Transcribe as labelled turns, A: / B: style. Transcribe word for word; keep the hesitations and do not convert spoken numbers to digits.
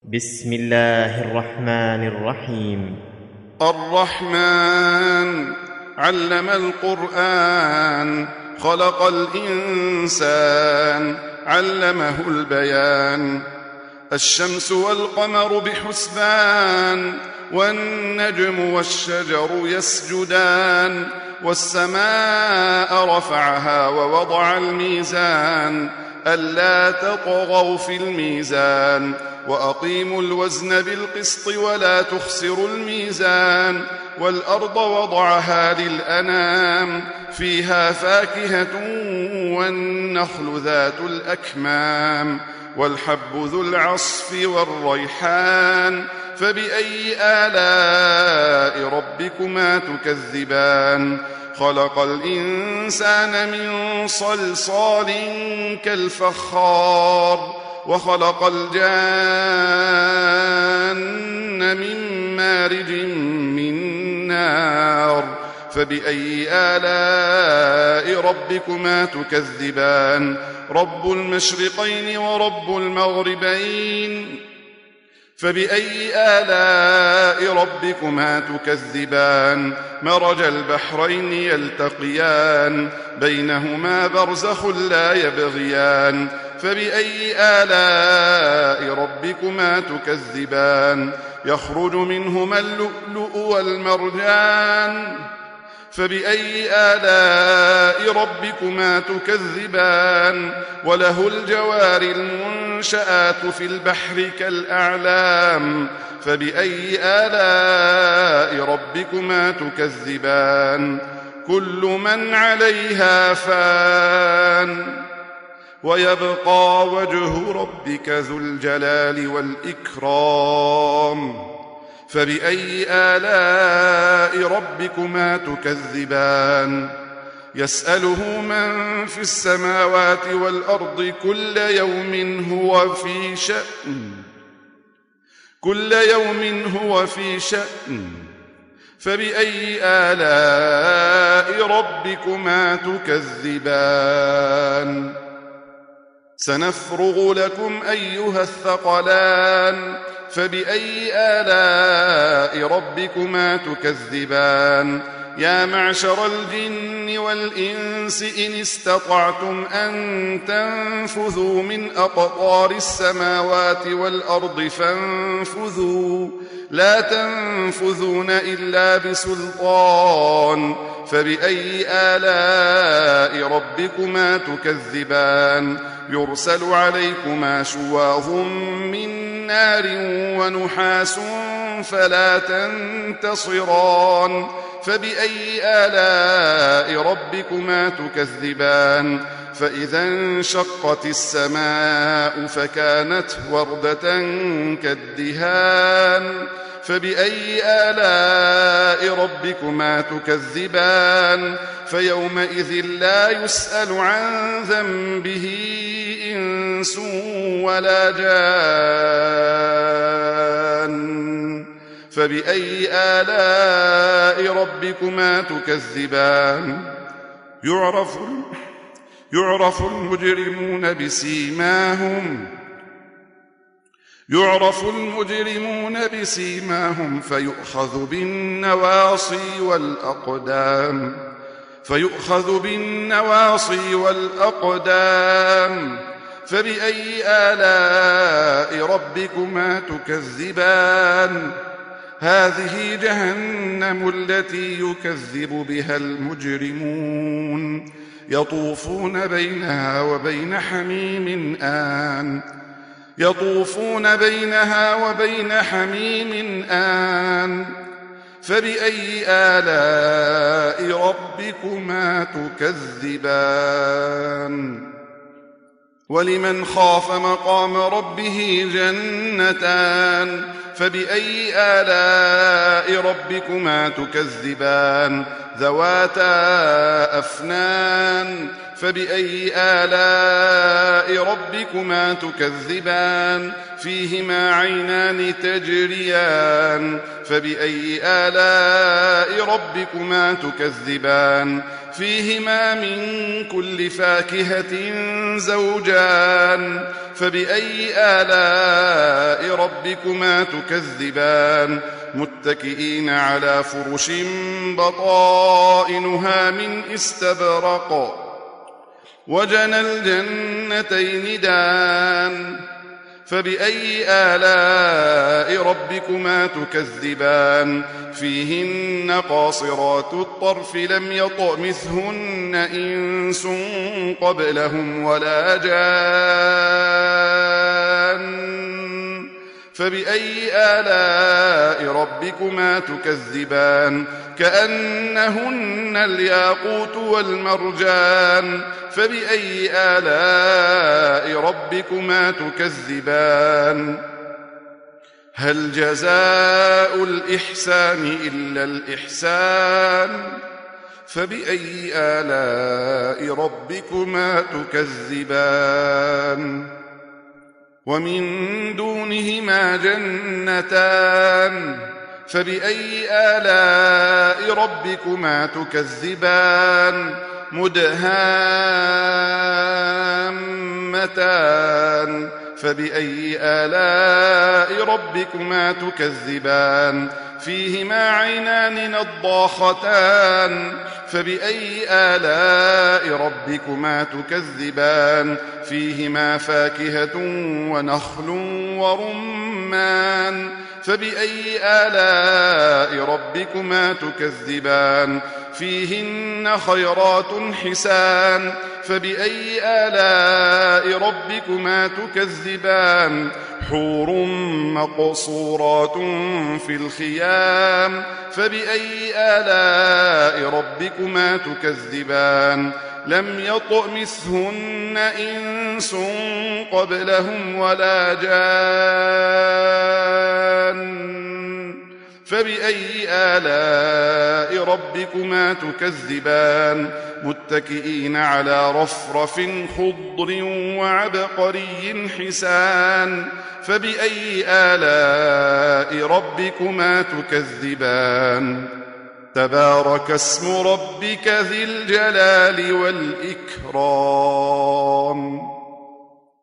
A: بسم الله الرحمن الرحيم.
B: الرحمن علم القرآن، خلق الإنسان، علمه البيان. الشمس والقمر بحسبان، والنجم والشجر يسجدان. والسماء رفعها ووضع الميزان، ألا تطغوا في الميزان، وأقيموا الوزن بالقسط ولا تخسروا الميزان. والأرض وضعها للأنام، فيها فاكهة والنخل ذات الأكمام، والحب ذو العصف والريحان. فبأي آلاء ربكما تكذبان؟ خلق الإنسان من صلصال كالفخار، وخلق الجان من مارج من نار. فبأي آلاء ربكما تكذبان؟ رب المشرقين ورب المغربين. فبأي آلاء ربكما تكذبان؟ مرج البحرين يلتقيان، بينهما برزخ لا يبغيان. فبأي آلاء ربكما تكذبان؟ يخرج منهما اللؤلؤ والمرجان. فبأي آلاء ربكما تكذبان؟ وله الجوار المنشآت في البحر كالأعلام. فبأي آلاء ربكما تكذبان؟ كل من عليها فان، ويبقى وجه ربك ذو الجلال والإكرام. فبأي آلاء ربكما تكذبان؟ يسأله من في السماوات والأرض كل يوم هو في شأن كل يوم هو في شأن. فبأي آلاء ربكما تكذبان؟ سنفرغ لكم أيها الثقلان. فبأي آلاء ربكما تكذبان؟ يا معشر الجن والإنس إن استطعتم أن تنفذوا من أقطار السماوات والأرض فانفذوا، لا تنفذون إلا بسلطان. فبأي آلاء ربكما تكذبان؟ يرسل عليكما شواظ من نار ونحاس فلا تنتصران. فبأي آلاء ربكما تكذبان؟ فإذا انشقت السماء فكانت وردة كالدهان. فبأي آلاء ربكما تكذبان؟ فيومئذ لا يسأل عن ذنبه إنس ولا جان. فبأي آلاء ربكما تكذبان؟ يعرف يعرف المجرمون بسيماهم يعرف المجرمون بسيماهم فيؤخذ بالنواصي والأقدام فيؤخذ بالنواصي والأقدام. فبأي آلاء ربكما تكذبان؟ هذه جهنم التي يكذب بها المجرمون، يطوفون بينها وبين حميم آن يطوفون بينها وبين حميم آن. فبأي آلاء ربكما تكذبان؟ ولمن خاف مقام ربه جنتان. فبأي آلاء ربكما تكذبان؟ ذواتا أفنان. فبأي آلاء ربكما تكذبان؟ فيهما عينان تجريان. فبأي آلاء ربكما تكذبان؟ فيهما من كل فاكهة زوجان. فبأي آلاء ربكما تكذبان متكئين على فرش بطائنها من استبرق وجنى الجنتين دان فبأي آلاء ربكما تكذبان فيهن قاصرات الطرف لم يطمثهن إنس قبلهم ولا جان فبأي آلاء ربكما تكذبان كأنهن الياقوت والمرجان فبأي آلاء ربكما تكذبان هل جزاء الإحسان إلا الإحسان فبأي آلاء ربكما تكذبان ومن دونهما جنتان فبأي آلاء ربكما تكذبان مدهامتان فبأي آلاء ربكما تكذبان فيهما عينان نضاختان فبأي آلاء ربكما تكذبان فيهما فاكهة ونخل ورمان فبأي آلاء ربكما تكذبان فيهن خيرات حسان فبأي آلاء ربكما تكذبان حور مقصورات في الخيام فبأي آلاء ربكما تكذبان لم يطمثهن إنس قبلهم ولا جان فبأي آلاء ربكما تكذبان متكئين على رفرف خضر وعبقري حسان فبأي آلاء ربكما تكذبان تبارك اسم ربك ذي الجلال والإكرام